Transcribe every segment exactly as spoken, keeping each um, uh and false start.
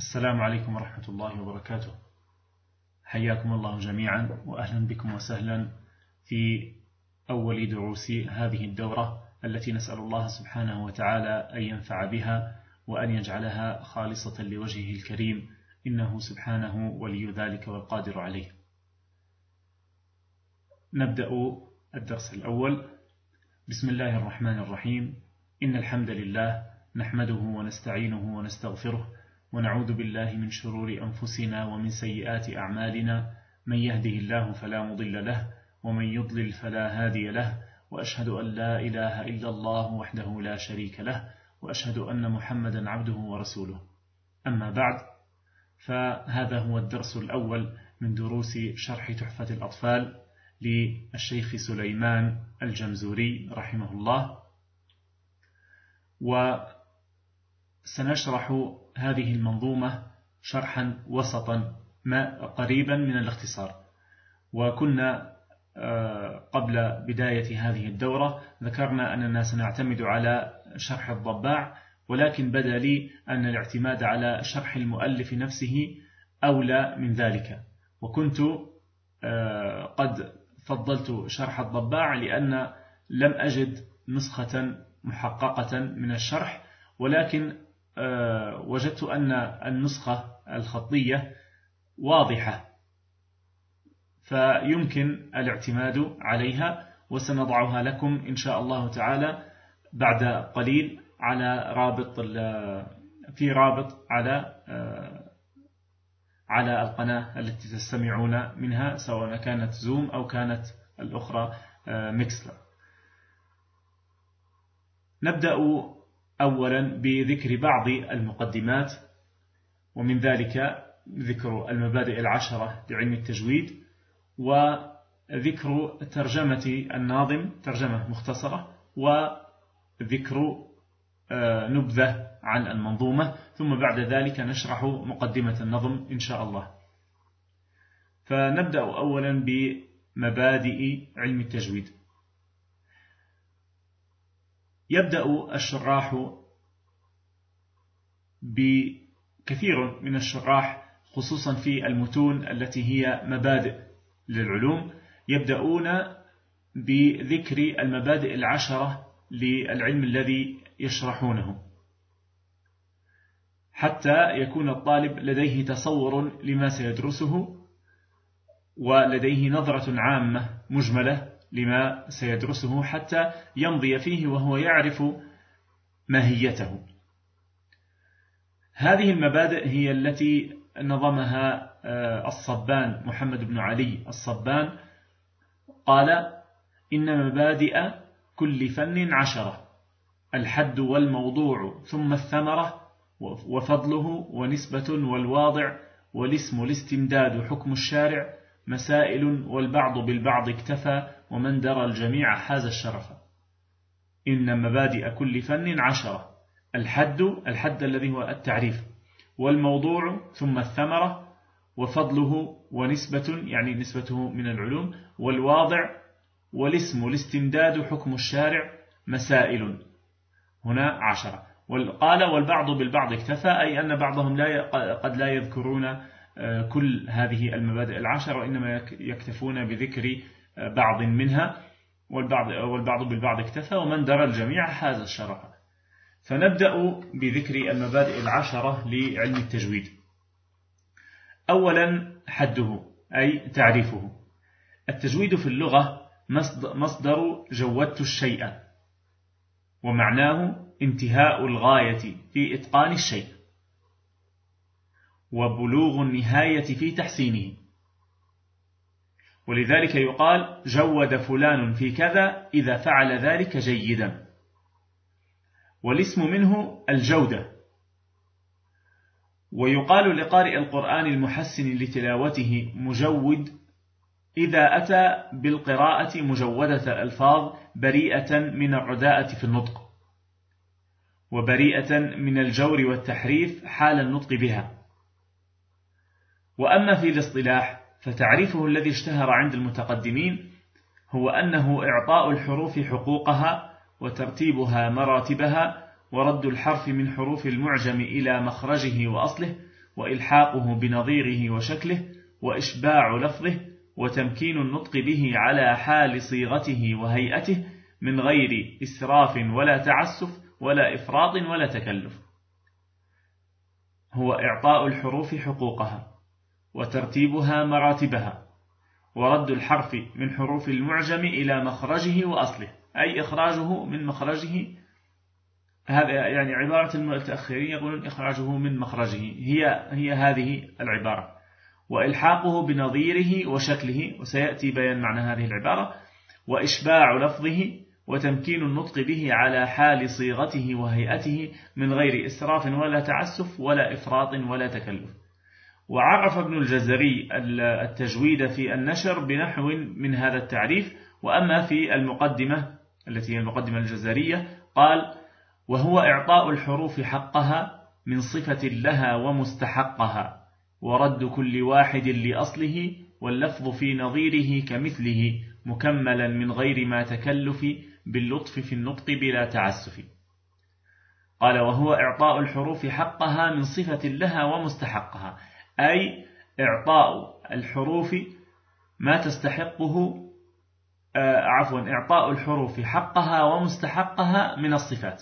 السلام عليكم ورحمة الله وبركاته. حياكم الله جميعا وأهلا بكم وسهلا في أول دروس هذه الدورة التي نسأل الله سبحانه وتعالى أن ينفع بها وأن يجعلها خالصة لوجهه الكريم، إنه سبحانه ولي ذلك والقادر عليه. نبدأ الدرس الأول. بسم الله الرحمن الرحيم. إن الحمد لله نحمده ونستعينه ونستغفره ونعوذ بالله من شرور أنفسنا ومن سيئات أعمالنا، من يهده الله فلا مضل له ومن يضلل فلا هادي له، وأشهد أن لا إله إلا الله وحده لا شريك له، وأشهد أن محمدا عبده ورسوله. أما بعد، فهذا هو الدرس الأول من دروس شرح تحفة الأطفال للشيخ سليمان الجمزوري رحمه الله، وسنشرح هذه المنظومة شرحا وسطا ما قريبا من الاختصار. وكنا قبل بداية هذه الدورة ذكرنا أننا سنعتمد على شرح الضباع، ولكن بدا لي أن الاعتماد على شرح المؤلف نفسه أولى من ذلك، وكنت قد فضلت شرح الضباع لأن لم أجد نسخة محققة من الشرح، ولكن وجدت أن النسخة الخطية واضحة فيمكن الاعتماد عليها، وسنضعها لكم إن شاء الله تعالى بعد قليل على رابط في رابط على على القناة التي تستمعون منها، سواء كانت زوم أو كانت الأخرى ميكسلر. نبدأ أولا بذكر بعض المقدمات، ومن ذلك ذكر المبادئ العشرة لعلم التجويد، وذكر ترجمة الناظم ترجمة مختصرة، وذكر نبذة عن المنظومة، ثم بعد ذلك نشرح مقدمة النظم إن شاء الله. فنبدأ أولا بمبادئ علم التجويد. يبدأ الشراح بكثير من الشراح خصوصا في المتون التي هي مبادئ للعلوم، يبدأون بذكر المبادئ العشرة للعلم الذي يشرحونه، حتى يكون الطالب لديه تصور لما سيدرسه ولديه نظرة عامة مجملة لما سيدرسه، حتى يمضي فيه وهو يعرف ماهيته. هذه المبادئ هي التي نظمها الصبان محمد بن علي الصبان، قال: إن مبادئ كل فن عشرة، الحد والموضوع ثم الثمرة وفضله ونسبة والواضع والاسم الاستمداد حكم الشارع، مسائل والبعض بالبعض اكتفى، ومن درى الجميع حاز الشرف. إن مبادئ كل فن عشرة، الحد الحد الذي هو التعريف، والموضوع ثم الثمرة، وفضله ونسبة يعني نسبته من العلوم، والواضع والاسم الاستمداد حكم الشارع، مسائل هنا عشرة. قال: والبعض بالبعض اكتفى، أي أن بعضهم لا قد لا يذكرون كل هذه المبادئ العشرة، وإنما يكتفون بذكر بعض منها، والبعض, والبعض بالبعض اكتفى، ومن درى الجميع حاز الشرف. فنبدأ بذكر المبادئ العشرة لعلم التجويد. أولا حده أي تعريفه. التجويد في اللغة مصدر جودت الشيء، ومعناه انتهاء الغاية في إتقان الشيء وبلوغ النهاية في تحسينه، ولذلك يقال: جود فلان في كذا إذا فعل ذلك جيدا. والاسم منه الجودة. ويقال لقارئ القرآن المحسن لتلاوته مجود إذا أتى بالقراءة مجودة الألفاظ، بريئة من الرداءة في النطق، وبريئة من الجور والتحريف حال النطق بها. وأما في الاصطلاح فتعريفه الذي اشتهر عند المتقدمين هو أنه إعطاء الحروف حقوقها وترتيبها مراتبها ورد الحرف من حروف المعجم إلى مخرجه وأصله وإلحاقه بنظيره وشكله، وإشباع لفظه، وتمكين النطق به على حال صيغته وهيئته من غير إسراف ولا تعسف ولا إفراط ولا تكلف. هو إعطاء الحروف حقوقها وترتيبها مراتبها، ورد الحرف من حروف المعجم إلى مخرجه وأصله، أي إخراجه من مخرجه. هذا يعني عبارة المتأخرين يقولون إخراجه من مخرجه، هي هي هذه العبارة. وإلحاقه بنظيره وشكله، وسيأتي بيان معنى هذه العبارة. وإشباع لفظه، وتمكين النطق به على حال صيغته وهيئته من غير إسراف ولا تعسف ولا إفراط ولا تكلف. وعرف ابن الجزري التجويد في النشر بنحو من هذا التعريف. وأما في المقدمة التي هي المقدمة الجزرية قال: وهو إعطاء الحروف حقها من صفة لها ومستحقها، ورد كل واحد لأصله، واللفظ في نظيره كمثله، مكملا من غير ما تكلف، باللطف في النطق بلا تعسف. قال: وهو إعطاء الحروف حقها من صفة لها ومستحقها، أي إعطاء الحروف ما تستحقه، آه عفوا إعطاء الحروف حقها ومستحقها من الصفات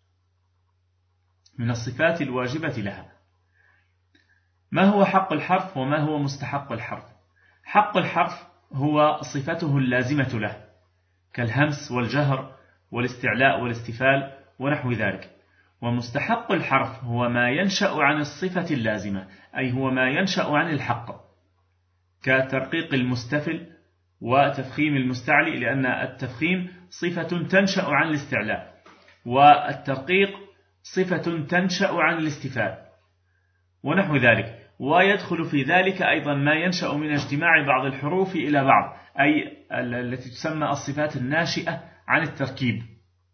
من الصفات الواجبة لها. ما هو حق الحرف وما هو مستحق الحرف؟ حق الحرف هو صفته اللازمة له، كالهمس والجهر والاستعلاء والاستفال ونحو ذلك. ومستحق الحرف هو ما ينشأ عن الصفة اللازمة، أي هو ما ينشأ عن الحق، كترقيق المستفل وتفخيم المستعلي، لأن التفخيم صفة تنشأ عن الاستعلاء، والترقيق صفة تنشأ عن الاستفال ونحو ذلك. ويدخل في ذلك أيضا ما ينشأ من اجتماع بعض الحروف إلى بعض، أي التي تسمى الصفات الناشئة عن التركيب،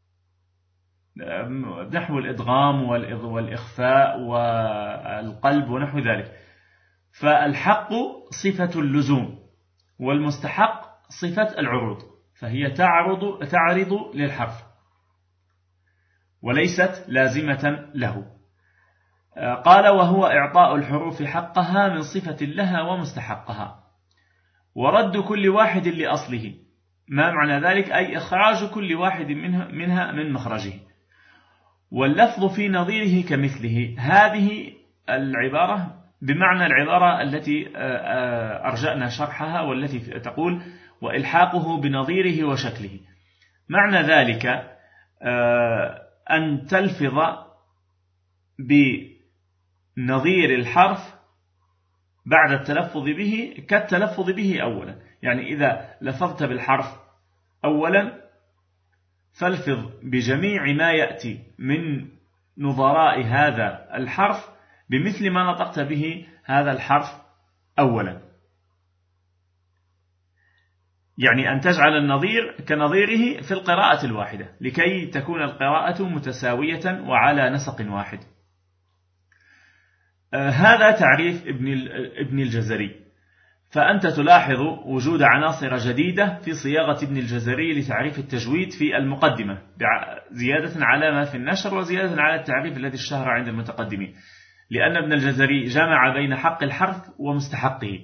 نحو الإدغام والإخفاء والقلب ونحو ذلك. فالحق صفة اللزوم، والمستحق صفة العروض، فهي تعرض تعرض للحرف وليست لازمة له. قال: وهو إعطاء الحروف حقها من صفة لها ومستحقها، ورد كل واحد لأصله. ما معنى ذلك؟ أي إخراج كل واحد منها, منها من مخرجه. واللفظ في نظيره كمثله، هذه العبارة بمعنى العبارة التي أرجأنا شرحها، والتي تقول: وإلحاقه بنظيره وشكله. معنى ذلك أن تلفظ بنظير الحرف بعد التلفظ به كالتلفظ به أولا. يعني إذا لفظت بالحرف أولا فالفظ بجميع ما يأتي من نظراء هذا الحرف بمثل ما نطقت به هذا الحرف أولا، يعني أن تجعل النظير كنظيره في القراءة الواحدة لكي تكون القراءة متساوية وعلى نسق واحد. هذا تعريف ابن الجزري. فأنت تلاحظ وجود عناصر جديدة في صياغة ابن الجزري لتعريف التجويد في المقدمة، زيادة على ما في النشر وزيادة على التعريف الذي اشتهر عند المتقدمين، لأن ابن الجزري جمع بين حق الحرف ومستحقه،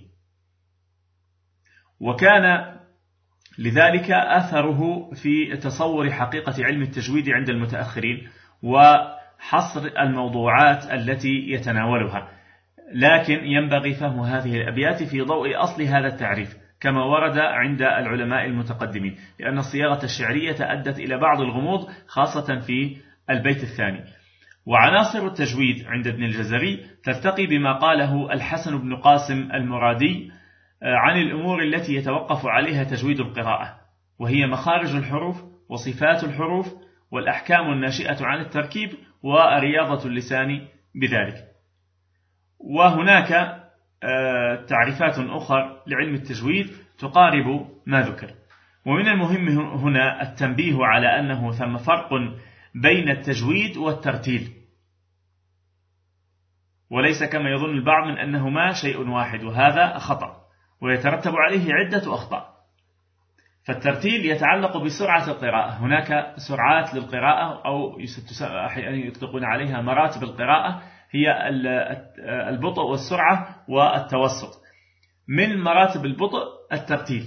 وكان لذلك أثره في تصور حقيقة علم التجويد عند المتأخرين وحصر الموضوعات التي يتناولها. لكن ينبغي فهم هذه الأبيات في ضوء أصل هذا التعريف كما ورد عند العلماء المتقدمين، لأن الصياغة الشعرية أدت إلى بعض الغموض خاصة في البيت الثاني. وعناصر التجويد عند ابن الجزري ترتقي بما قاله الحسن بن قاسم المرادي عن الأمور التي يتوقف عليها تجويد القراءة، وهي مخارج الحروف وصفات الحروف والأحكام الناشئة عن التركيب ورياضة اللسان بذلك. وهناك تعريفات أخرى لعلم التجويد تقارب ما ذكر. ومن المهم هنا التنبيه على أنه ثم فرق بين التجويد والترتيل، وليس كما يظن البعض من أنهما شيء واحد، وهذا خطأ ويترتب عليه عدة أخطاء. فالترتيل يتعلق بسرعة القراءة، هناك سرعات للقراءة أو أحيانا يطلقون عليها مراتب القراءة، هي البطء والسرعة والتوسط. من مراتب البطء الترتيل،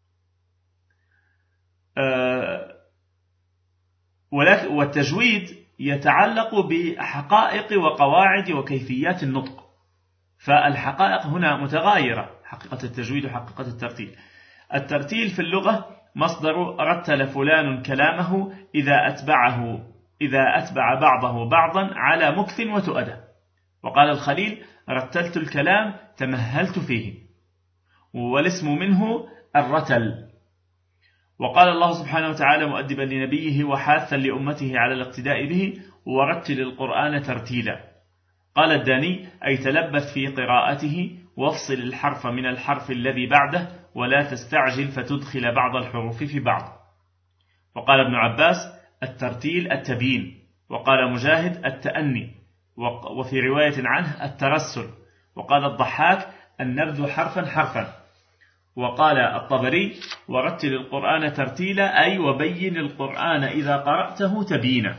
والتجويد يتعلق بحقائق وقواعد وكيفيات النطق، فالحقائق هنا متغايرة، حقيقة التجويد وحقيقة الترتيل. الترتيل في اللغة مصدر رتل فلان كلامه إذا أتبعه إذا أتبع بعضه بعضا على مكث وتؤدى. وقال الخليل: رتلت الكلام تمهلت فيه، والاسم منه الرتل. وقال الله سبحانه وتعالى مؤدبا لنبيه وحاثا لأمته على الاقتداء به: ورتل القرآن ترتيلا. قال الداني: أي تلبث في قراءته، وافصل الحرف من الحرف الذي بعده، ولا تستعجل فتدخل بعض الحروف في بعض. وقال ابن عباس: الترتيل التبيين. وقال مجاهد: التأني، وفي رواية عنه الترسل. وقال الضحاك: النبذ حرفا حرفا. وقال الطبري: ورتل القرآن ترتيلا، أي وبين القرآن إذا قرأته تبينا،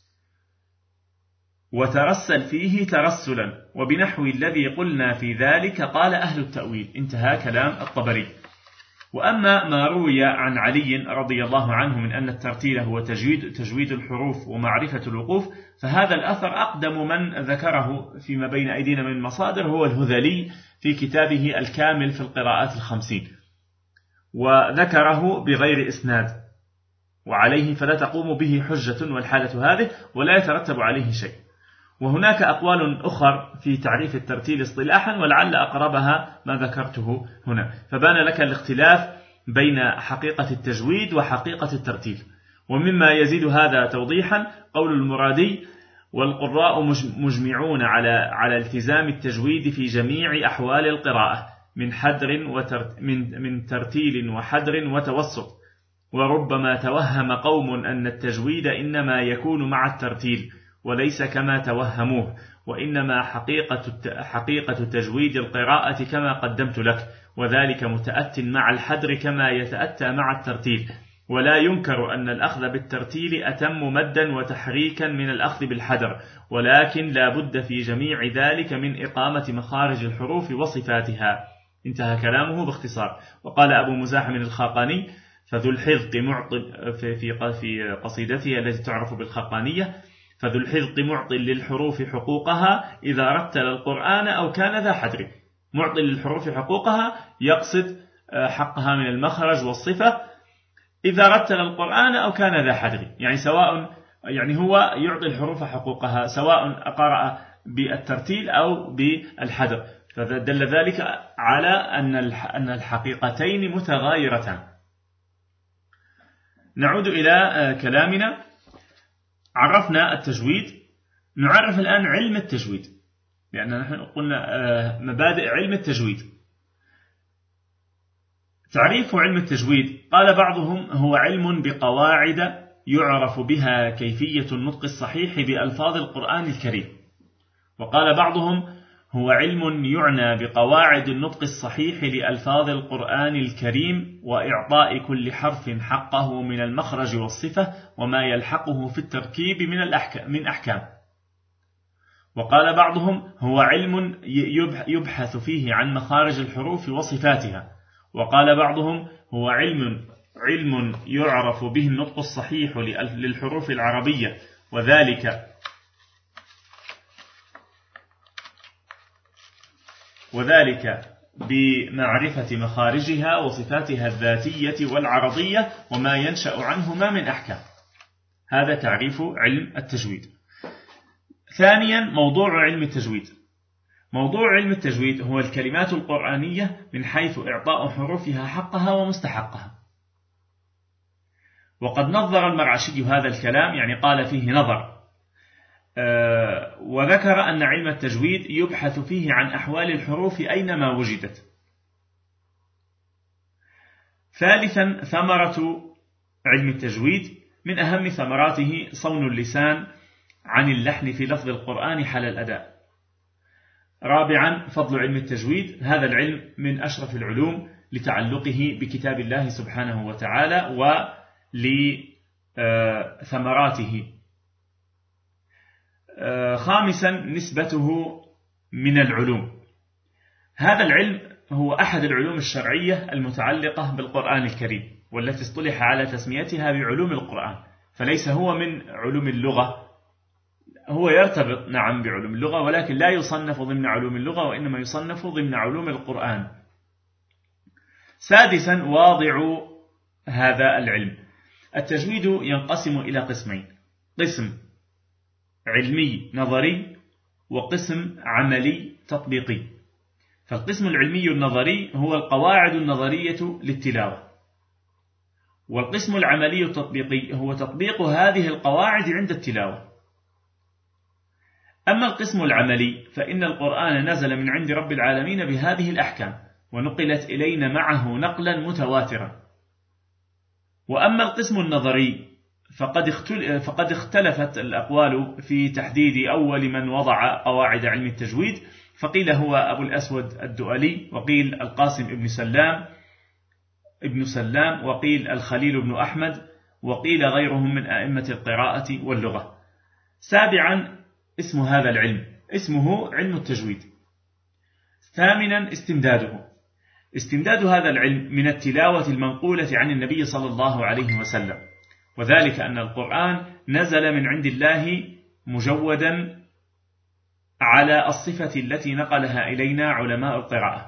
وترسل فيه ترسلا، وبنحو الذي قلنا في ذلك قال أهل التأويل. انتهى كلام الطبري. وأما ما روي عن علي رضي الله عنه من أن الترتيل هو تجويد, تجويد الحروف ومعرفة الوقوف، فهذا الأثر أقدم من ذكره فيما بين أيدينا من مصادر هو الهذلي في كتابه الكامل في القراءات الخمسين، وذكره بغير إسناد، وعليه فلا تقوم به حجة والحالة هذه، ولا يترتب عليه شيء. وهناك أقوال أخر في تعريف الترتيل اصطلاحا، ولعل أقربها ما ذكرته هنا، فبان لك الاختلاف بين حقيقة التجويد وحقيقة الترتيل. ومما يزيد هذا توضيحا قول المرادي: والقراء مجمعون على على التزام التجويد في جميع أحوال القراءة، من حدر وترت من من ترتيل وحدر وتوسط. وربما توهم قوم أن التجويد إنما يكون مع الترتيل، وليس كما توهموه، وإنما حقيقة حقيقة تجويد القراءة كما قدمت لك، وذلك متأت مع الحدر كما يتأتى مع الترتيل. ولا ينكر أن الأخذ بالترتيل أتم مدا وتحريكا من الأخذ بالحدر، ولكن لا بد في جميع ذلك من إقامة مخارج الحروف وصفاتها. انتهى كلامه باختصار. وقال أبو مزاحم الخاقاني: فذو الحذق معطل في في قصيدته التي تعرف بالخاقانية: فذو الحذق معطل للحروف حقوقها إذا رتل القرآن أو كان ذا حدر. معطل للحروف حقوقها يقصد حقها من المخرج والصفة إذا رتل القرآن أو كان ذا حدر، يعني سواء يعني هو يعطي الحروف حقوقها سواء قرأ بالترتيل أو بالحدر، فدل ذلك على أن الحقيقتين متغايرتان. نعود إلى كلامنا. عرفنا التجويد، نعرف الآن علم التجويد، لأننا نحن قلنا مبادئ علم التجويد. تعريف علم التجويد: قال بعضهم: هو علم بقواعد يعرف بها كيفية النطق الصحيح بألفاظ القرآن الكريم. وقال بعضهم: هو علم يعنى بقواعد النطق الصحيح لألفاظ القرآن الكريم، وإعطاء كل حرف حقه من المخرج والصفة وما يلحقه في التركيب من الأحكام من أحكام. وقال بعضهم: هو علم يبحث فيه عن مخارج الحروف وصفاتها. وقال بعضهم: هو علم علم يعرف به النطق الصحيح للحروف العربية، وذلك وذلك بمعرفة مخارجها وصفاتها الذاتية والعرضية وما ينشأ عنهما من أحكام. هذا تعريف علم التجويد. ثانيا، موضوع علم التجويد. موضوع علم التجويد هو الكلمات القرآنية من حيث إعطاء حروفها حقها ومستحقها. وقد نظر المرعشي هذا الكلام، يعني قال فيه نظر، أه وذكر أن علم التجويد يبحث فيه عن أحوال الحروف أينما وجدت. ثالثا، ثمرة علم التجويد: من أهم ثمراته صون اللسان عن اللحن في لفظ القرآن حال الأداء. رابعا، فضل علم التجويد: هذا العلم من أشرف العلوم لتعلقه بكتاب الله سبحانه وتعالى ولثمراته. خامسا نسبته من العلوم. هذا العلم هو أحد العلوم الشرعية المتعلقة بالقرآن الكريم، والتي اصطلح على تسميتها بعلوم القرآن، فليس هو من علوم اللغة، هو يرتبط نعم بعلوم اللغة ولكن لا يصنف ضمن علوم اللغة، وإنما يصنف ضمن علوم القرآن. سادسا واضع هذا العلم. التجويد ينقسم إلى قسمين: قسم علمي نظري وقسم عملي تطبيقي. فالقسم العلمي النظري هو القواعد النظرية للتلاوة، والقسم العملي التطبيقي هو تطبيق هذه القواعد عند التلاوة. أما القسم العملي فإن القرآن نزل من عند رب العالمين بهذه الأحكام، ونقلت إلينا معه نقلا متواترا. وأما القسم النظري فقد اختلفت الأقوال في تحديد أول من وضع قواعد علم التجويد، فقيل هو أبو الأسود الدؤلي، وقيل القاسم ابن سلام ابن سلام وقيل الخليل بن أحمد، وقيل غيرهم من أئمة القراءة واللغة. سابعا اسم هذا العلم اسمه علم التجويد. ثامنا استمداده. استمداد هذا العلم من التلاوة المنقولة عن النبي صلى الله عليه وسلم، وذلك أن القرآن نزل من عند الله مجودا على الصفة التي نقلها إلينا علماء القراءة،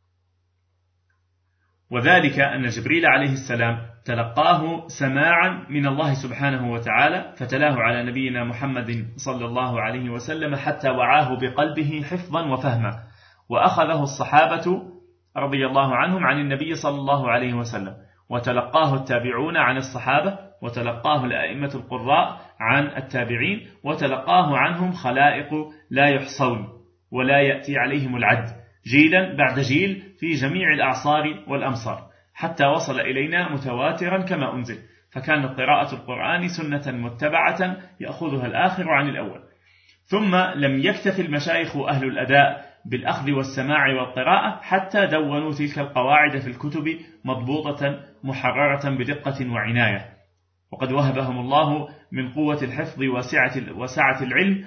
وذلك أن جبريل عليه السلام تلقاه سماعا من الله سبحانه وتعالى، فتلاه على نبينا محمد صلى الله عليه وسلم حتى وعاه بقلبه حفظا وفهما، وأخذه الصحابة رضي الله عنهم عن النبي صلى الله عليه وسلم، وتلقاه التابعون عن الصحابة، وتلقاه الأئمة القراء عن التابعين، وتلقاه عنهم خلائق لا يحصون ولا يأتي عليهم العد، جيلا بعد جيل في جميع الأعصار والأمصار، حتى وصل إلينا متواترا كما أنزل. فكانت قراءة القرآن سنة متبعة يأخذها الآخر عن الأول. ثم لم يكتف المشايخ أهل الأداء بالأخذ والسماع والقراءة، حتى دونوا تلك القواعد في الكتب مضبوطة محررة بدقة وعناية، وقد وهبهم الله من قوة الحفظ وسعة, وسعة العلم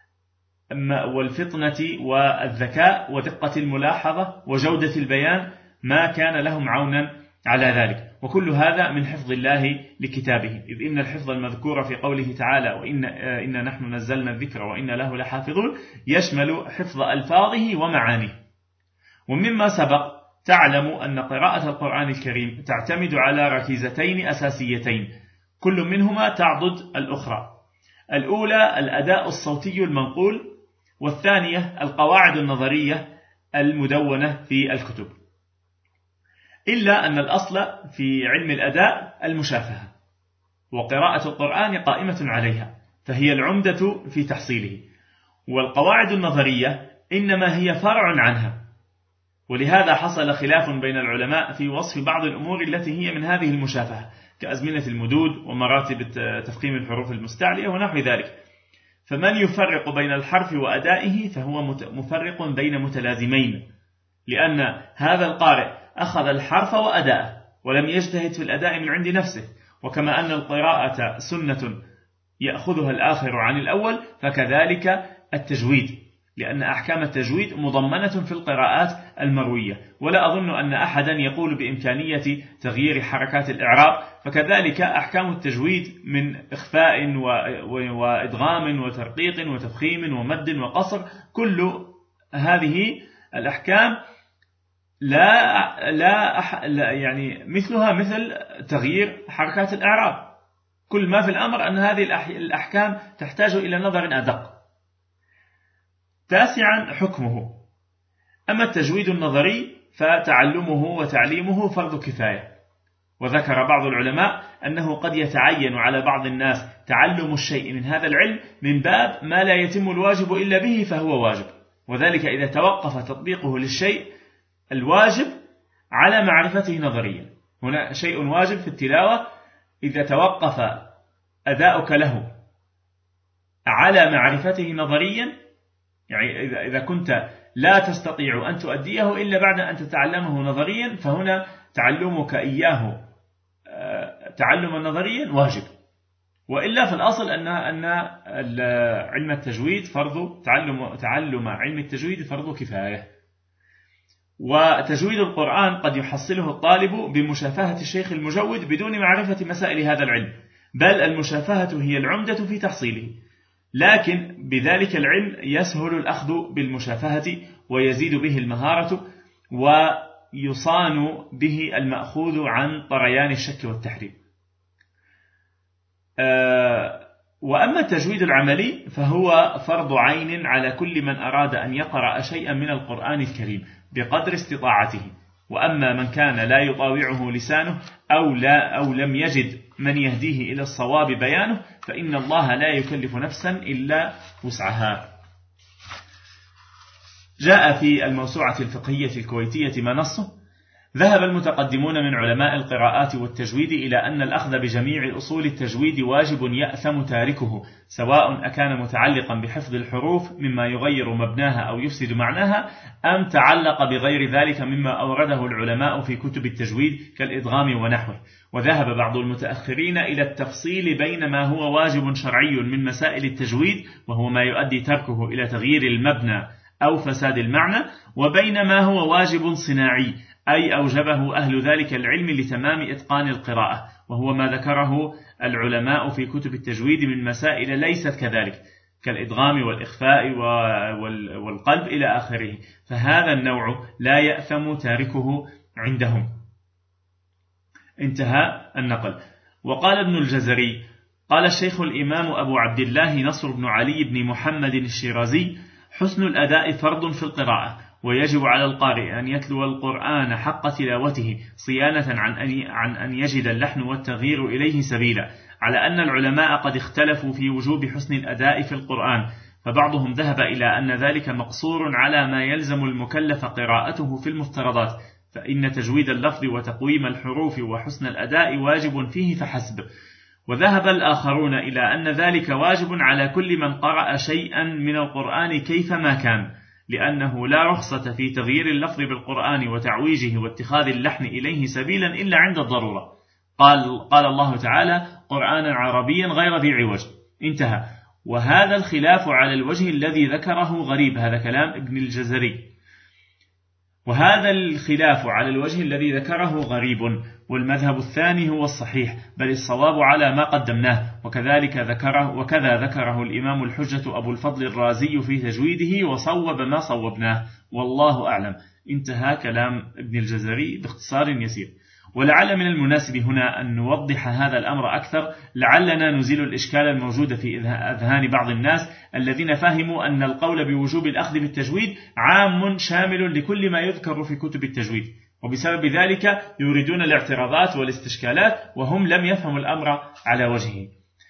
والفطنة والذكاء ودقة الملاحظة وجودة البيان ما كان لهم عونا على ذلك، وكل هذا من حفظ الله لكتابه، إذ إن الحفظ المذكور في قوله تعالى وإن إن نحن نزلنا الذكر وإن له لحافظون يشمل حفظ ألفاظه ومعانيه. ومما سبق تعلم أن قراءة القرآن الكريم تعتمد على ركيزتين أساسيتين كل منهما تعضد الأخرى: الأولى الأداء الصوتي المنقول، والثانية القواعد النظرية المدونة في الكتب، إلا أن الأصل في علم الأداء المشافهة، وقراءة القرآن قائمة عليها، فهي العمدة في تحصيله، والقواعد النظرية إنما هي فرع عنها. ولهذا حصل خلاف بين العلماء في وصف بعض الأمور التي هي من هذه المشافهة، كأزمنة المدود ومراتب تفخيم الحروف المستعلية ونحو ذلك. فمن يفرق بين الحرف وأدائه فهو مفرق بين متلازمين، لأن هذا القارئ أخذ الحرف وأداءه ولم يجتهد في الأداء من عند نفسه، وكما أن القراءة سنة يأخذها الآخر عن الأول، فكذلك التجويد، لأن أحكام التجويد مضمنة في القراءات المروية، ولا أظن أن أحدا يقول بإمكانية تغيير حركات الإعراب، فكذلك أحكام التجويد من إخفاء وإدغام وترقيق وتفخيم ومد وقصر، كل هذه الأحكام لا لا, أح لا يعني مثلها مثل تغيير حركات الإعراب. كل ما في الأمر أن هذه الأحكام تحتاج إلى نظر أدق. تاسعا حكمه. أما التجويد النظري فتعلمه وتعليمه فرض كفاية، وذكر بعض العلماء أنه قد يتعين على بعض الناس تعلم الشيء من هذا العلم من باب ما لا يتم الواجب إلا به فهو واجب، وذلك إذا توقف تطبيقه للشيء الواجب على معرفته نظريا. هنا شيء واجب في التلاوة، إذا توقف أداؤك له على معرفته نظريا، يعني إذا كنت لا تستطيع أن تؤديه إلا بعد أن تتعلمه نظريا، فهنا تعلمك إياه تعلما نظريا واجب. وإلا في الأصل أن أن علم التجويد فرض تعلم تعلم علم التجويد فرض كفاية. وتجويد القرآن قد يحصله الطالب بمشافهة الشيخ المجود بدون معرفة مسائل هذا العلم، بل المشافهة هي العمدة في تحصيله، لكن بذلك العلم يسهل الأخذ بالمشافهة ويزيد به المهارة ويصان به المأخوذ عن طريان الشك والتحريم. وأما التجويد العملي فهو فرض عين على كل من أراد أن يقرأ شيئا من القرآن الكريم بقدر استطاعته. وأما من كان لا يطاوعه لسانه أو, لا أو لم يجد من يهديه إلى الصواب بيانه فإن الله لا يكلف نفسا إلا وسعها. جاء في الموسوعة الفقهية الكويتية ما نصه: ذهب المتقدمون من علماء القراءات والتجويد إلى أن الأخذ بجميع أصول التجويد واجب يأثم تاركه، سواء أكان متعلقا بحفظ الحروف مما يغير مبناها أو يفسد معناها، أم تعلق بغير ذلك مما أورده العلماء في كتب التجويد كالإدغام ونحوه. وذهب بعض المتأخرين إلى التفصيل بين ما هو واجب شرعي من مسائل التجويد وهو ما يؤدي تركه إلى تغيير المبنى أو فساد المعنى، وبين ما هو واجب صناعي أي أوجبه أهل ذلك العلم لتمام إتقان القراءة، وهو ما ذكره العلماء في كتب التجويد من مسائل ليست كذلك كالإدغام والإخفاء والقلب إلى آخره، فهذا النوع لا يأثم تاركه عندهم. انتهى النقل. وقال ابن الجزري: قال الشيخ الإمام أبو عبد الله نصر بن علي بن محمد الشيرازي: حسن الأداء فرض في القراءة، ويجب على القارئ أن يتلو القرآن حق تلاوته صيانة عن أن, عن أن يجد اللحن والتغيير إليه سبيلا، على أن العلماء قد اختلفوا في وجوب حسن الأداء في القرآن، فبعضهم ذهب إلى أن ذلك مقصور على ما يلزم المكلف قراءته في المفترضات، فإن تجويد اللفظ وتقويم الحروف وحسن الأداء واجب فيه فحسب. وذهب الآخرون إلى أن ذلك واجب على كل من قرأ شيئا من القرآن كيفما كان، لأنه لا رخصة في تغيير اللفظ بالقرآن وتعويجه واتخاذ اللحن إليه سبيلا إلا عند الضرورة. قال, قال الله تعالى: قرآنا عربيا غير ذي عوج. انتهى. وهذا الخلاف على الوجه الذي ذكره غريب، هذا كلام ابن الجزري. وهذا الخلاف على الوجه الذي ذكره غريب، والمذهب الثاني هو الصحيح، بل الصواب على ما قدمناه، وكذلك ذكره وكذا ذكره الإمام الحجة أبو الفضل الرازي في تجويده، وصوب ما صوبناه، والله أعلم. انتهى كلام ابن الجزري باختصار يسير. ولعل من المناسب هنا أن نوضح هذا الأمر أكثر، لعلنا نزيل الإشكال الموجود في أذهان بعض الناس الذين فهموا أن القول بوجوب الأخذ بالتجويد عام شامل لكل ما يذكر في كتب التجويد، وبسبب ذلك يريدون الاعتراضات والاستشكالات وهم لم يفهموا الأمر على وجهه.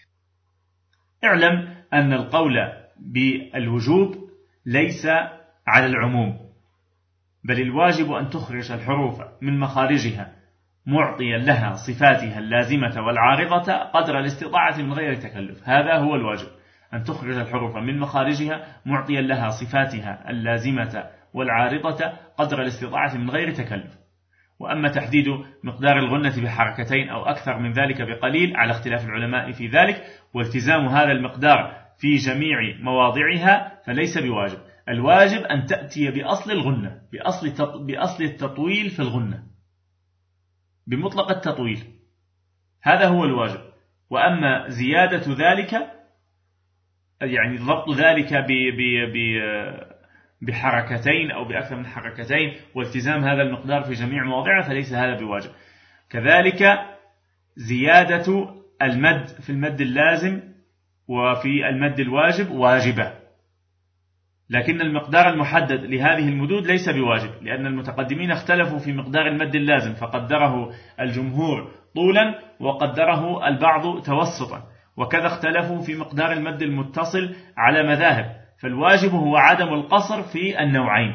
اعلم أن القول بالوجوب ليس على العموم، بل الواجب أن تخرج الحروف من مخارجها معطيا لها صفاتها اللازمة والعارضة قدر الاستطاعة من غير تكلف. هذا هو الواجب، أن تخرج الحروف من مخارجها معطيا لها صفاتها اللازمة والعارضة قدر الاستطاعة من غير تكلف. وأما تحديد مقدار الغنة بحركتين أو أكثر من ذلك بقليل على اختلاف العلماء في ذلك، والتزام هذا المقدار في جميع مواضعها، فليس بواجب. الواجب أن تأتي بأصل الغنة، بأصل, بأصل التطويل في الغنة، بمطلق التطويل، هذا هو الواجب. وأما زيادة ذلك، يعني ضبط ذلك ب ب ب بحركتين أو بأكثر من حركتين والتزام هذا المقدار في جميع مواضعه، فليس هذا بواجب. كذلك زيادة المد في المد اللازم وفي المد الواجب واجبة، لكن المقدار المحدد لهذه المدود ليس بواجب، لأن المتقدمين اختلفوا في مقدار المد اللازم، فقدره الجمهور طولا وقدره البعض توسطا، وكذا اختلفوا في مقدار المد المتصل على مذاهب، فالواجب هو عدم القصر في النوعين.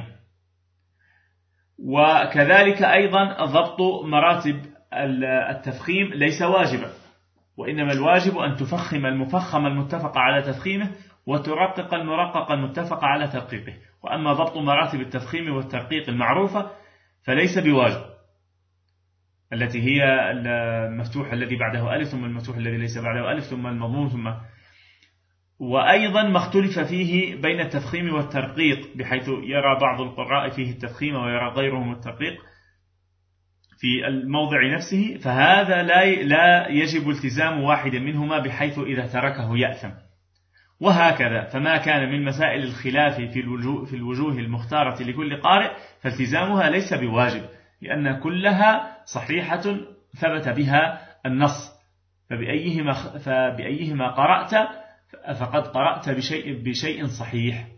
وكذلك أيضا ضبط مراتب التفخيم ليس واجبا، وإنما الواجب أن تفخم المفخم المتفق على تفخيمه وترقق المرقق المتفق على ترقيقه. وأما ضبط مراتب التفخيم والترقيق المعروفة فليس بواجب. التي هي المفتوح الذي بعده ألف ثم المفتوح الذي ليس بعده ألف ثم المضموم ثم. وأيضا ما اختلف فيه بين التفخيم والترقيق، بحيث يرى بعض القراء فيه التفخيم ويرى غيرهم الترقيق في الموضع نفسه، فهذا لا لا يجب التزام واحد منهما بحيث إذا تركه يأثم. وهكذا فما كان من مسائل الخلاف في الوجوه, في الوجوه المختارة لكل قارئ فالتزامها ليس بواجب، لأن كلها صحيحة ثبت بها النص، فبأيهما, فبأيهما قرأت فقد قرأت بشيء, بشيء صحيح.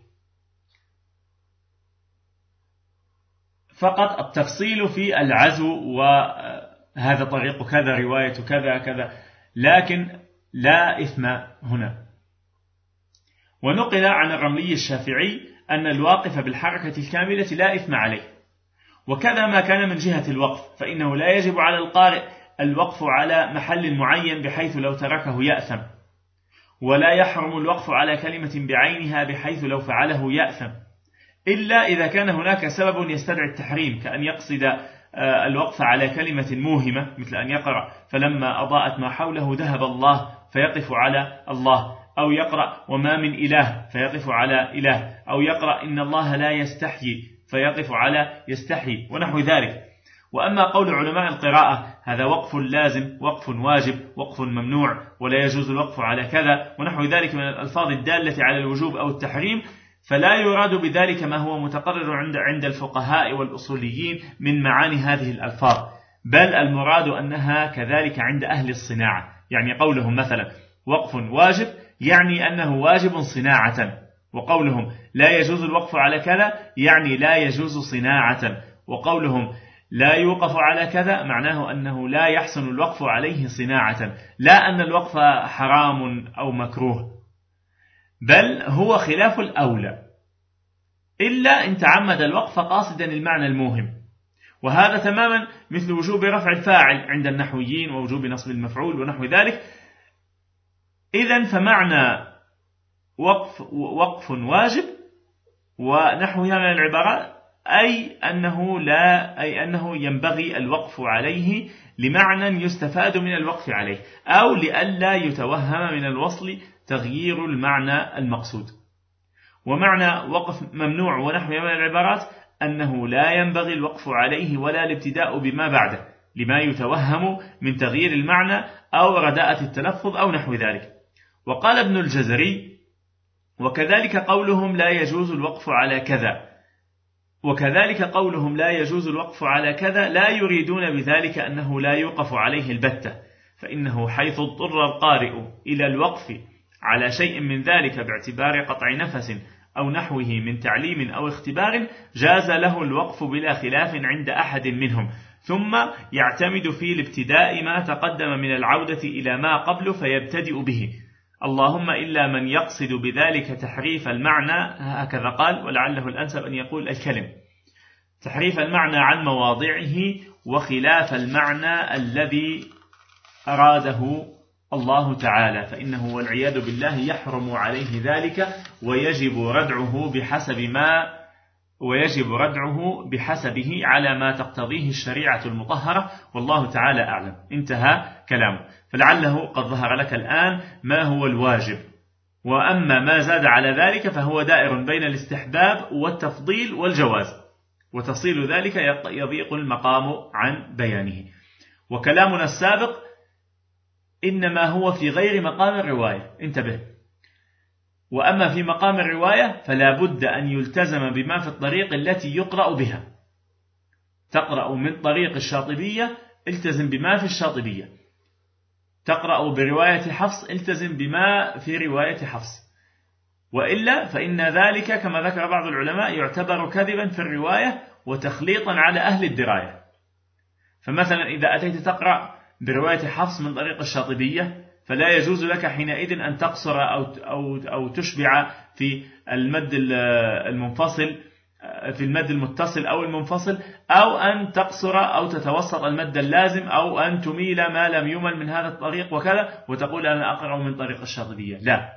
فقط التفصيل في العزو، وهذا طريق كذا رواية كذا كذا، لكن لا إثم هنا. ونقل عن الرملي الشافعي أن الواقف بالحركة الكاملة لا إثم عليه. وكذا ما كان من جهة الوقف، فإنه لا يجب على القارئ الوقف على محل معين بحيث لو تركه يأثم، ولا يحرم الوقف على كلمة بعينها بحيث لو فعله يأثم، إلا إذا كان هناك سبب يستدعي التحريم، كأن يقصد الوقف على كلمة موهمة، مثل أن يقرأ فلما أضاءت ما حوله ذهب الله فيقف على الله، أو يقرأ وما من إله فيقف على إله، أو يقرأ إن الله لا يستحيي فيقف على يستحيي ونحو ذلك. وأما قول علماء القراءة هذا وقف لازم، وقف واجب، وقف ممنوع، ولا يجوز الوقف على كذا ونحو ذلك من الألفاظ الدالة على الوجوب أو التحريم، فلا يراد بذلك ما هو متقرر عند عند الفقهاء والأصوليين من معاني هذه الألفاظ، بل المراد أنها كذلك عند أهل الصناعة. يعني قولهم مثلا وقف واجب يعني أنه واجب صناعة، وقولهم لا يجوز الوقف على كذا يعني لا يجوز صناعة، وقولهم لا يوقف على كذا معناه أنه لا يحسن الوقف عليه صناعة، لا أن الوقف حرام أو مكروه، بل هو خلاف الأولى، إلا إن تعمد الوقف قاصدا المعنى الموهم. وهذا تماما مثل وجوب رفع الفاعل عند النحويين ووجوب نصب المفعول ونحو ذلك. إذن فمعنى وقف, وقف واجب ونحوها من العبارات أي أنه, لا أي أنه ينبغي الوقف عليه لمعنى يستفاد من الوقف عليه، أو لئلا يتوهم من الوصل تغيير المعنى المقصود. ومعنى وقف ممنوع ونحوها من العبارات أنه لا ينبغي الوقف عليه ولا الابتداء بما بعده لما يتوهم من تغيير المعنى أو رداءة التلفظ أو نحو ذلك. وقال ابن الجزري وكذلك قولهم لا يجوز الوقف على كذا وكذلك قولهم لا يجوز الوقف على كذا لا يريدون بذلك أنه لا يوقف عليه البتة، فإنه حيث اضطر القارئ إلى الوقف على شيء من ذلك باعتبار قطع نفس أو نحوه من تعليم أو اختبار جاز له الوقف بلا خلاف عند أحد منهم، ثم يعتمد في الابتداء ما تقدم من العودة إلى ما قبل فيبتدئ به، اللهم إلا من يقصد بذلك تحريف المعنى، هكذا قال، ولعله الأنسب أن يقول الكلم، تحريف المعنى عن مواضعه وخلاف المعنى الذي أراده الله تعالى، فإنه والعياذ بالله يحرم عليه ذلك ويجب ردعه بحسب ما ويجب ردعه بحسبه على ما تقتضيه الشريعة المطهرة، والله تعالى أعلم. انتهى كلامه. فلعله قد ظهر لك الآن ما هو الواجب، وأما ما زاد على ذلك فهو دائر بين الاستحباب والتفضيل والجواز، وتفصيل ذلك يضيق المقام عن بيانه. وكلامنا السابق إنما هو في غير مقام الرواية، انتبه. وأما في مقام الرواية فلا بد أن يلتزم بما في الطريق التي يقرأ بها. تقرأ من طريق الشاطبية التزم بما في الشاطبية، تقرأ برواية حفص التزم بما في رواية حفص، وإلا فإن ذلك كما ذكر بعض العلماء يعتبر كذبا في الرواية وتخليطا على أهل الدراية. فمثلا إذا أتيت تقرأ برواية حفص من طريق الشاطبية فلا يجوز لك حينئذ أن تقصر أو, أو, أو تشبع في المد المنفصل في المد المتصل أو المنفصل، أو أن تقصر أو تتوسط المد اللازم، أو أن تميل ما لم يمل من هذا الطريق وكذا وتقول أنا أقرأ من طريق الشاطبية، لا.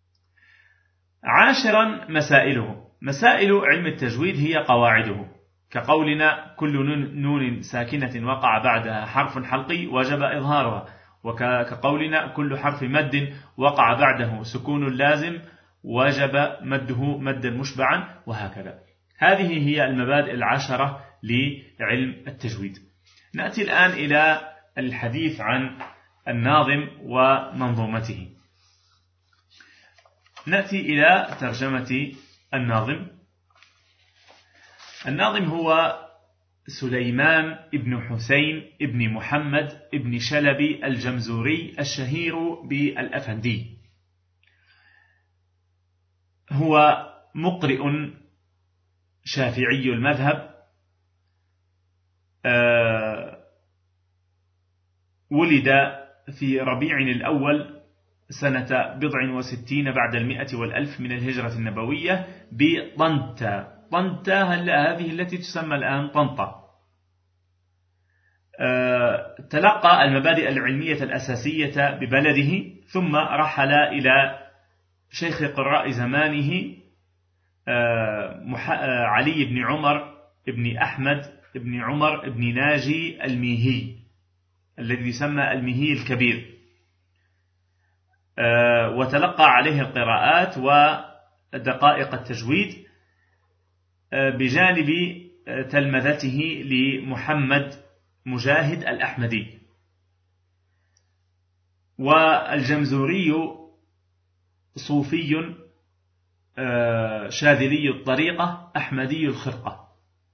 عاشرا مسائله. مسائل علم التجويد هي قواعده، كقولنا كل نون ساكنة وقع بعدها حرف حلقي وجب إظهارها، وكقولنا كل حرف مد وقع بعده سكون لازم وجب مده مدا مشبعا، وهكذا. هذه هي المبادئ العشرة لعلم التجويد. نأتي الآن إلى الحديث عن الناظم ومنظومته. نأتي إلى ترجمة الناظم. الناظم هو سليمان ابن حسين ابن محمد ابن شلبي الجمزوري الشهير بالأفندي. هو مقرئ شافعي المذهب، أه ولد في ربيع الأول سنة بضع وستين بعد المئة والألف من الهجرة النبوية بطنطا. طنطا هذه التي تسمى الآن طنطا. أه تلقى المبادئ العلمية الأساسية ببلده، ثم رحل إلى شيخ قراء زمانه أه أه علي بن عمر بن أحمد بن عمر بن ناجي الميهي الذي يسمى الميهي الكبير، أه وتلقى عليه القراءات ودقائق التجويد أه بجانب تلمذته لمحمد مجاهد الأحمدي. والجمزوري صوفي أه شاذلي الطريقة أحمدي الخرقة.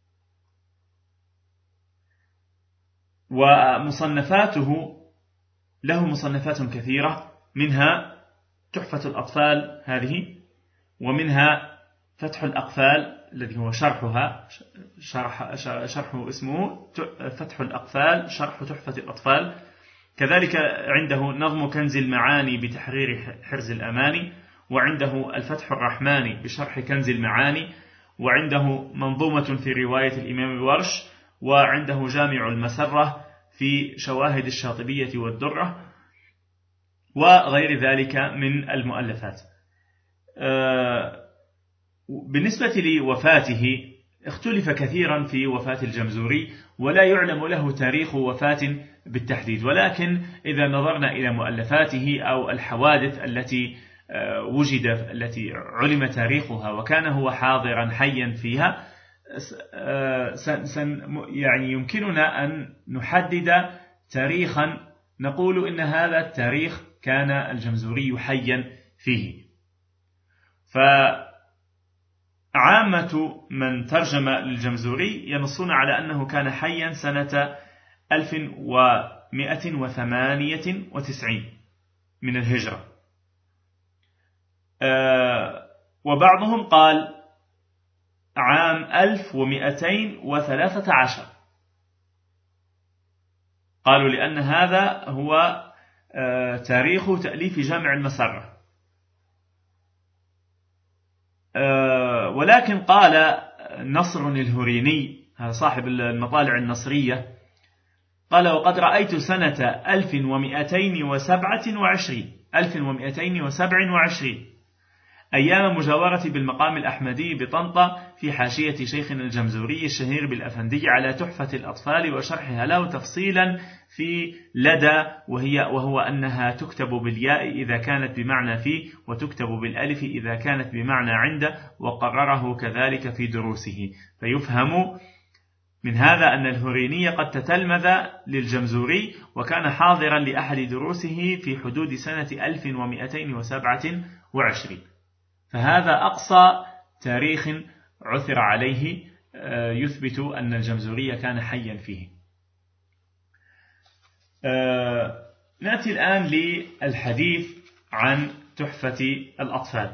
ومصنفاته له مصنفات كثيرة، منها تحفة الأطفال هذه، ومنها فتح الأقفال الذي هو شرحها، شرح شرحه اسمه فتح الأقفال شرح تحفة الأطفال. كذلك عنده نظم كنز المعاني بتحرير حرز الأماني، وعنده الفتح الرحماني بشرح كنز المعاني، وعنده منظومة في رواية الإمام ورش، وعنده جامع المسرة في شواهد الشاطبية والدرة، وغير ذلك من المؤلفات. بالنسبة لوفاته اختلف كثيرا في وفاة الجمزوري، ولا يعلم له تاريخ وفاة بالتحديد، ولكن إذا نظرنا إلى مؤلفاته أو الحوادث التي وجد التي علم تاريخها وكان هو حاضرا حيا فيها، يعني يمكننا أن نحدد تاريخا نقول إن هذا التاريخ كان الجمزوري حيا فيه. فعامة من ترجم للجمزوري ينصون على أنه كان حيا سنة ألف ومئة وثمانية وتسعين من الهجرة، وبعضهم قال عام ألف ومئتين وثلاثة عشر، قالوا لأن هذا هو تاريخ تأليف جامع المسرة. ولكن قال نصر الهريني صاحب المطالع النصرية، قال وقد رأيت سنة ألف ومئتين وسبعة وعشرين ألف ومئتين وسبع وعشرين أيام مجاورة بالمقام الأحمدي بطنطا في حاشية شيخنا الجمزوري الشهير بالأفندي على تحفة الأطفال وشرحها له تفصيلا في لدى، وهي وهو أنها تكتب بالياء إذا كانت بمعنى في، وتكتب بالألف إذا كانت بمعنى عند، وقرره كذلك في دروسه. فيفهم من هذا أن الهريني قد تتلمذ للجمزوري وكان حاضرا لأحد دروسه في حدود سنة ألف ومئتين وسبعة وعشرين. فهذا أقصى تاريخ عثر عليه يثبت أن الجمزوري كان حيا فيه. نأتي الآن للحديث عن تحفة الأطفال.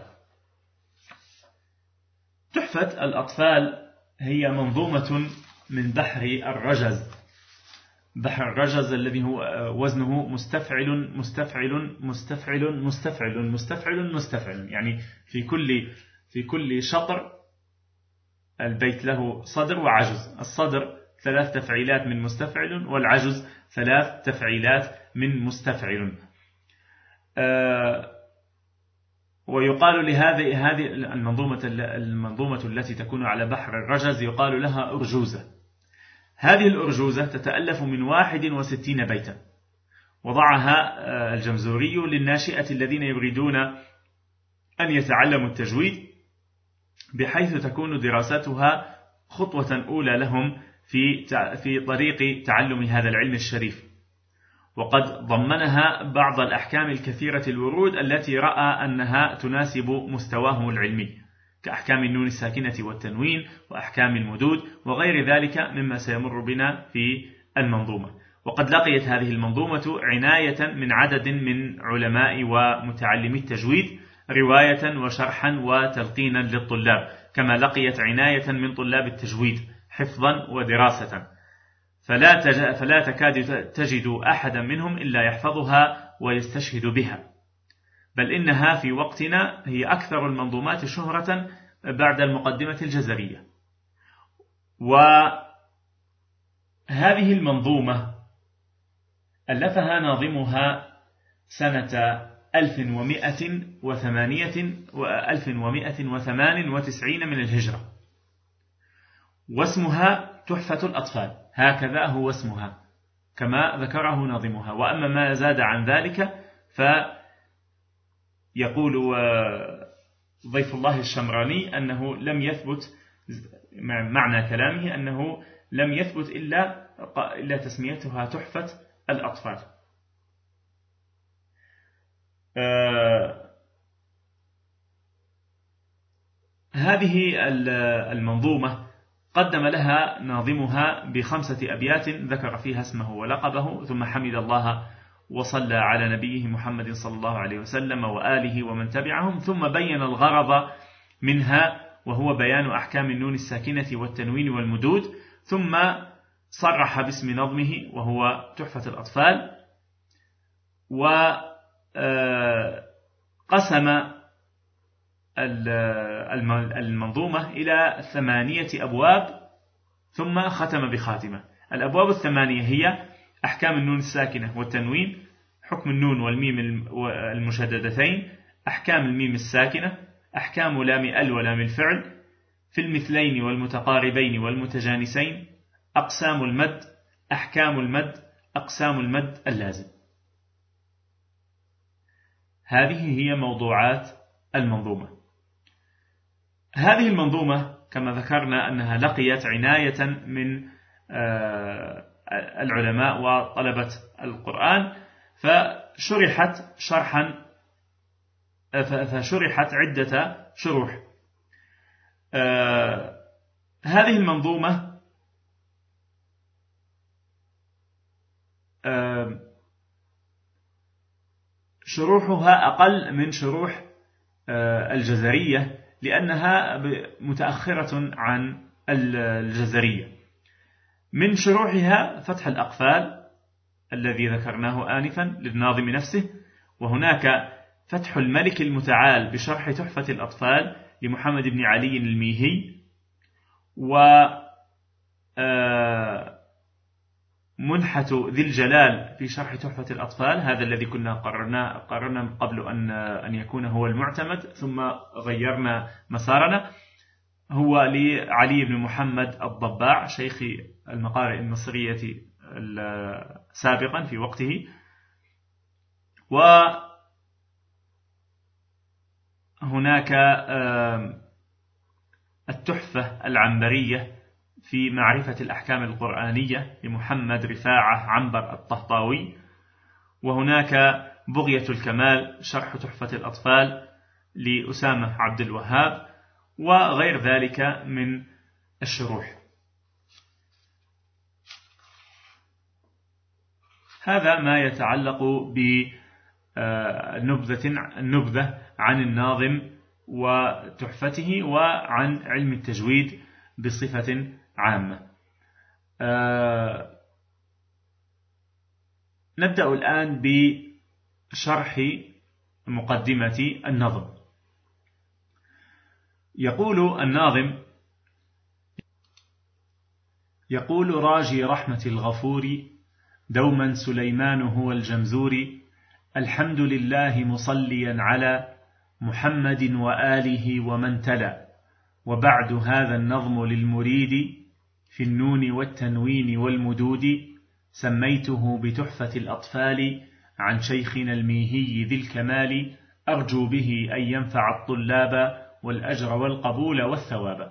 تحفة الأطفال هي منظومة من بحر الرجز. بحر الرجز الذي هو وزنه مستفعل مستفعل مستفعل مستفعل مستفعل مستفعل، يعني في كل في كل شطر البيت له صدر وعجز. الصدر ثلاث تفعيلات من مستفعل، والعجز ثلاث تفعيلات من مستفعل. ويقال لهذه هذه المنظومة المنظومة التي تكون على بحر الرجز يقال لها أرجوزة. هذه الأرجوزة تتألف من واحد وستين بيتا، وضعها الجمزوري للناشئة الذين يريدون أن يتعلموا التجويد، بحيث تكون دراستها خطوة أولى لهم في في طريق تعلم هذا العلم الشريف. وقد ضمنها بعض الأحكام الكثيرة الورود التي رأى أنها تناسب مستواهم العلمي، كأحكام النون الساكنة والتنوين وأحكام المدود وغير ذلك مما سيمر بنا في المنظومة. وقد لقيت هذه المنظومة عناية من عدد من علماء ومتعلمي التجويد رواية وشرحا وتلقينا للطلاب، كما لقيت عناية من طلاب التجويد حفظا ودراسة، فلا, تج... فلا تكاد تجد أحدا منهم إلا يحفظها ويستشهد بها، بل إنها في وقتنا هي أكثر المنظومات شهرة بعد المقدمة الجزرية. وهذه المنظومة ألفها ناظمها سنة ألف ومئة وثمانية وألف ومئة وثمان وتسعين من الهجرة، واسمها تحفة الأطفال، هكذا هو اسمها كما ذكره ناظمها. وأما ما زاد عن ذلك فيقول ضيف الله الشمراني أنه لم يثبت، معنى كلامه أنه لم يثبت إلا, إلا تسميتها تحفة الأطفال. آه هذه المنظومة قدم لها ناظمها بخمسة أبيات ذكر فيها اسمه ولقبه، ثم حمد الله وصلى على نبيه محمد صلى الله عليه وسلم وآله ومن تبعهم، ثم بين الغرض منها وهو بيان أحكام النون الساكنة والتنوين والمدود، ثم صرح باسم نظمه وهو تحفة الأطفال. وقسم المنظومة إلى ثمانية أبواب ثم ختم بخاتمة. الأبواب الثمانية هي أحكام النون الساكنة والتنوين، حكم النون والميم المشددتين، أحكام الميم الساكنة، أحكام لام ال ولام الفعل، في المثلين والمتقاربين والمتجانسين، أقسام المد، أحكام المد، أقسام المد اللازم. هذه هي موضوعات المنظومة. هذه المنظومة كما ذكرنا أنها لقيت عناية من العلماء وطلبة القرآن، فشرحت شرحا فشرحت عدة شروح. هذه المنظومة شروحها أقل من شروح الجزرية لأنها متأخرة عن الجزرية. من شروحها فتح الأقفال الذي ذكرناه آنفا للناظم نفسه، وهناك فتح الملك المتعال بشرح تحفة الأطفال لمحمد بن علي الميهي، و منحة ذي الجلال في شرح تحفة الأطفال، هذا الذي كنا قررنا قررنا قبل أن أن يكون هو المعتمد، ثم غيرنا مسارنا، هو لعلي بن محمد الضباع شيخ المقارئ المصرية سابقا في وقته. وهناك التحفة العنبرية في معرفة الأحكام القرآنية لمحمد رفاعة عنبر الطهطاوي، وهناك بغية الكمال شرح تحفة الأطفال لأسامة عبد الوهاب، وغير ذلك من الشروح. هذا ما يتعلق بنبذة عن الناظم وتحفته وعن علم التجويد بصفة عامة. نبدأ الآن بشرح مقدمة النظم. يقول الناظم: يقول راجي رحمة الغفور دوما سليمان هو الجمزور، الحمد لله مصليا على محمد وآله ومن تلا. وبعد هذا النظم للمريد في النون والتنوين والمدود سميته بتحفة الأطفال عن شيخنا الميهي ذي الكمال أرجو به أن ينفع الطلاب والأجر والقبول والثواب.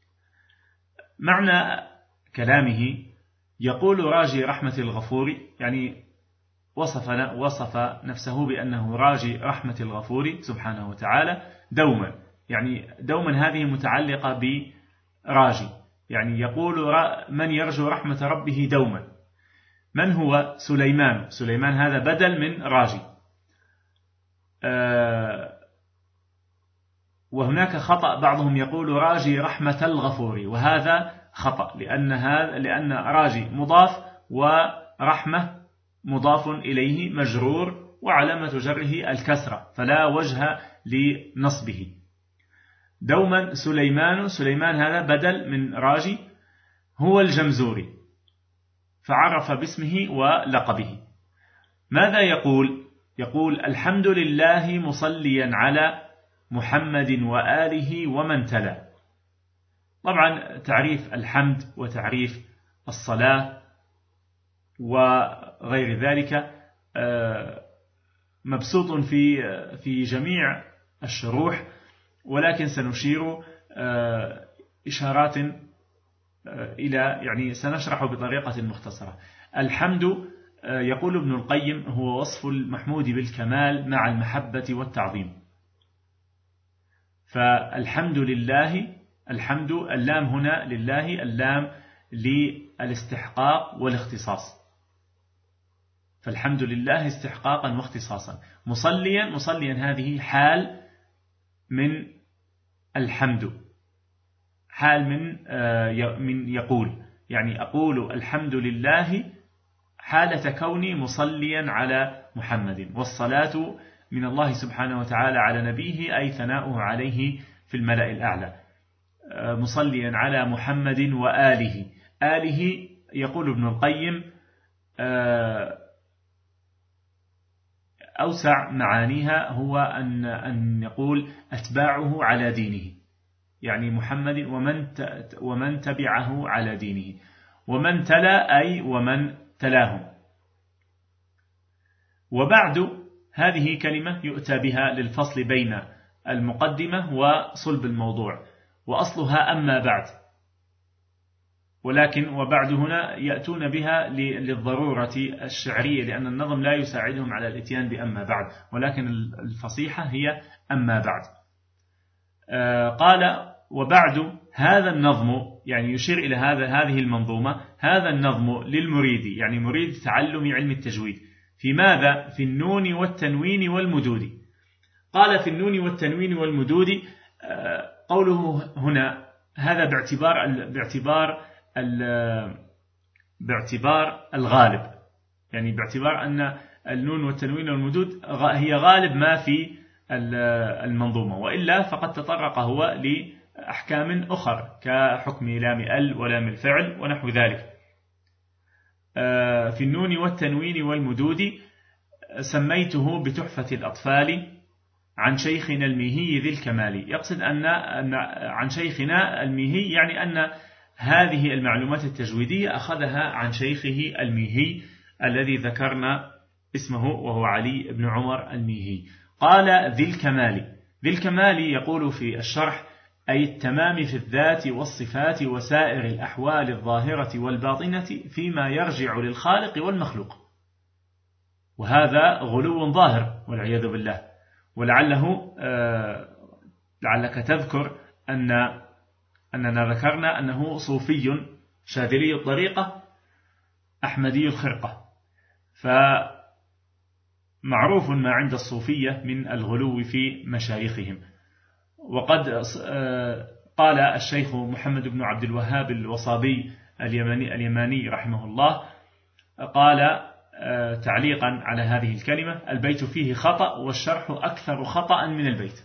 معنى كلامه يقول راجي رحمة الغفور، يعني وصف وصف نفسه بأنه راجي رحمة الغفور سبحانه وتعالى دوما، يعني دوما هذه متعلقة براجي، يعني يقول من يرجو رحمة ربه دوما. من هو سليمان؟ سليمان هذا بدل من راجي. وهناك خطأ، بعضهم يقول راجي رحمة الغفور، وهذا خطأ، لأن هذا لأن راجي مضاف ورحمة مضاف إليه مجرور وعلامة جره الكسرة، فلا وجه لنصبه. دوما سليمان، سليمان هذا بدل من راجي، هو الجمزوري، فعرف باسمه ولقبه. ماذا يقول؟ يقول الحمد لله مصليا على محمد وآله ومن تلا. طبعا تعريف الحمد وتعريف الصلاة وغير ذلك مبسوط في في جميع الشروح، ولكن سنشير إشارات إلى يعني سنشرح بطريقة مختصرة. الحمد يقول ابن القيم هو وصف المحمود بالكمال مع المحبة والتعظيم. فالحمد لله، الحمد اللام هنا لله، اللام للاستحقاق والاختصاص، فالحمد لله استحقاقا واختصاصا. مصليا، مصليا هذه حال من الحمد، حال من من يقول، يعني أقول الحمد لله حالة كوني مصليا على محمد، والصلاة من الله سبحانه وتعالى على نبيه أي ثناؤه عليه في الملأ الأعلى. مصليا على محمد وآله. آله يقول ابن القيم أوسع معانيها هو أن أن يقول أتباعه على دينه، يعني محمد ومن ومن تبعه على دينه، ومن تلا أي ومن تلاهم. وبعد هذه كلمة يؤتى بها للفصل بين المقدمة وصلب الموضوع، وأصلها أما بعد، ولكن وبعد هنا يأتون بها للضرورة الشعرية، لأن النظم لا يساعدهم على الاتيان بأما بعد، ولكن الفصيحة هي أما بعد. قال وبعد هذا النظم، يعني يشير إلى هذا هذه المنظومة، هذا النظم للمريد، يعني مريد تعلم علم التجويد، في ماذا؟ في النون والتنوين والمدود. قال في النون والتنوين والمدود، قوله هنا هذا باعتبار باعتبار باعتبار الغالب، يعني باعتبار أن النون والتنوين والمدود هي غالب ما في المنظومة، وإلا فقد تطرق هو لأحكام أخرى كحكم لام ال ولام الفعل ونحو ذلك. في النون والتنوين والمدود سميته بتحفة الأطفال عن شيخنا الميهي ذي الكمال. يقصد أن عن شيخنا الميهي، يعني أن هذه المعلومات التجويدية أخذها عن شيخه الميهي الذي ذكرنا اسمه، وهو علي بن عمر الميهي. قال ذي الكمال. ذي الكمال يقول في الشرح أي التمام في الذات والصفات وسائر الأحوال الظاهرة والباطنة فيما يرجع للخالق والمخلوق. وهذا غلو ظاهر والعياذ بالله. ولعله آه لعلك تذكر أن أننا ذكرنا أنه صوفي شاذلي الطريقة أحمدي الخرقة، فمعروف ما عند الصوفية من الغلو في مشايخهم. وقد قال الشيخ محمد بن عبد الوهاب الوصابي اليماني, اليماني رحمه الله، قال تعليقا على هذه الكلمة: البيت فيه خطأ والشرح أكثر خطأ من البيت.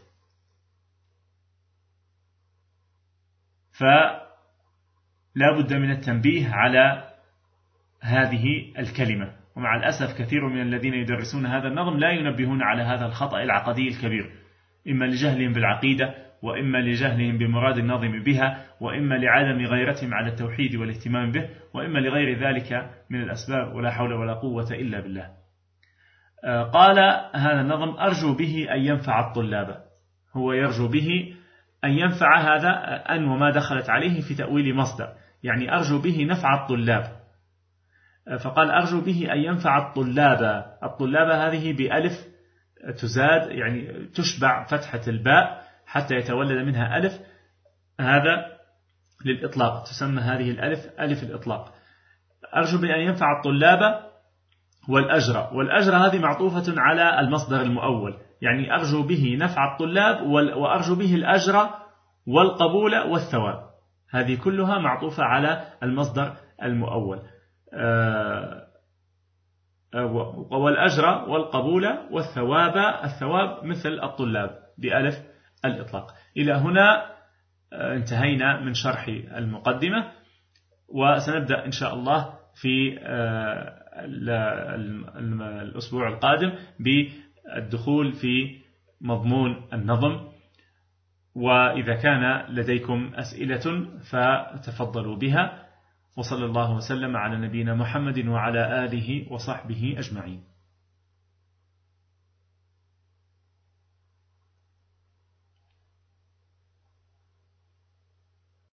فلا بد من التنبيه على هذه الكلمة، ومع الأسف كثير من الذين يدرسون هذا النظم لا ينبهون على هذا الخطأ العقدي الكبير، إما لجهلهم بالعقيدة، وإما لجهلهم بمراد الناظم بها، وإما لعدم غيرتهم على التوحيد والاهتمام به، وإما لغير ذلك من الأسباب، ولا حول ولا قوة إلا بالله. قال هذا النظم: أرجو به أن ينفع الطلاب. هو يرجو به أن ينفع، هذا أن وما دخلت عليه في تأويل مصدر، يعني أرجو به نفع الطلاب. فقال أرجو به أن ينفع الطلاب. الطلاب هذه بألف تزاد، يعني تشبع فتحة الباء حتى يتولد منها ألف، هذا للإطلاق، تسمى هذه الألف ألف الإطلاق. أرجو بأن ينفع الطلاب والأجر. والأجر هذه معطوفة على المصدر المؤول، يعني أرجو به نفع الطلاب وأرجو به الأجر والقبول والثواب، هذه كلها معطوفة على المصدر المؤول. والأجر والقبول والثواب، الثواب مثل الطلاب بألف الإطلاق. إلى هنا انتهينا من شرح المقدمة، وسنبدأ إن شاء الله في الأسبوع القادم بالدخول في مضمون النظم. وإذا كان لديكم أسئلة فتفضلوا بها، وصلى الله وسلم على نبينا محمد وعلى آله وصحبه أجمعين.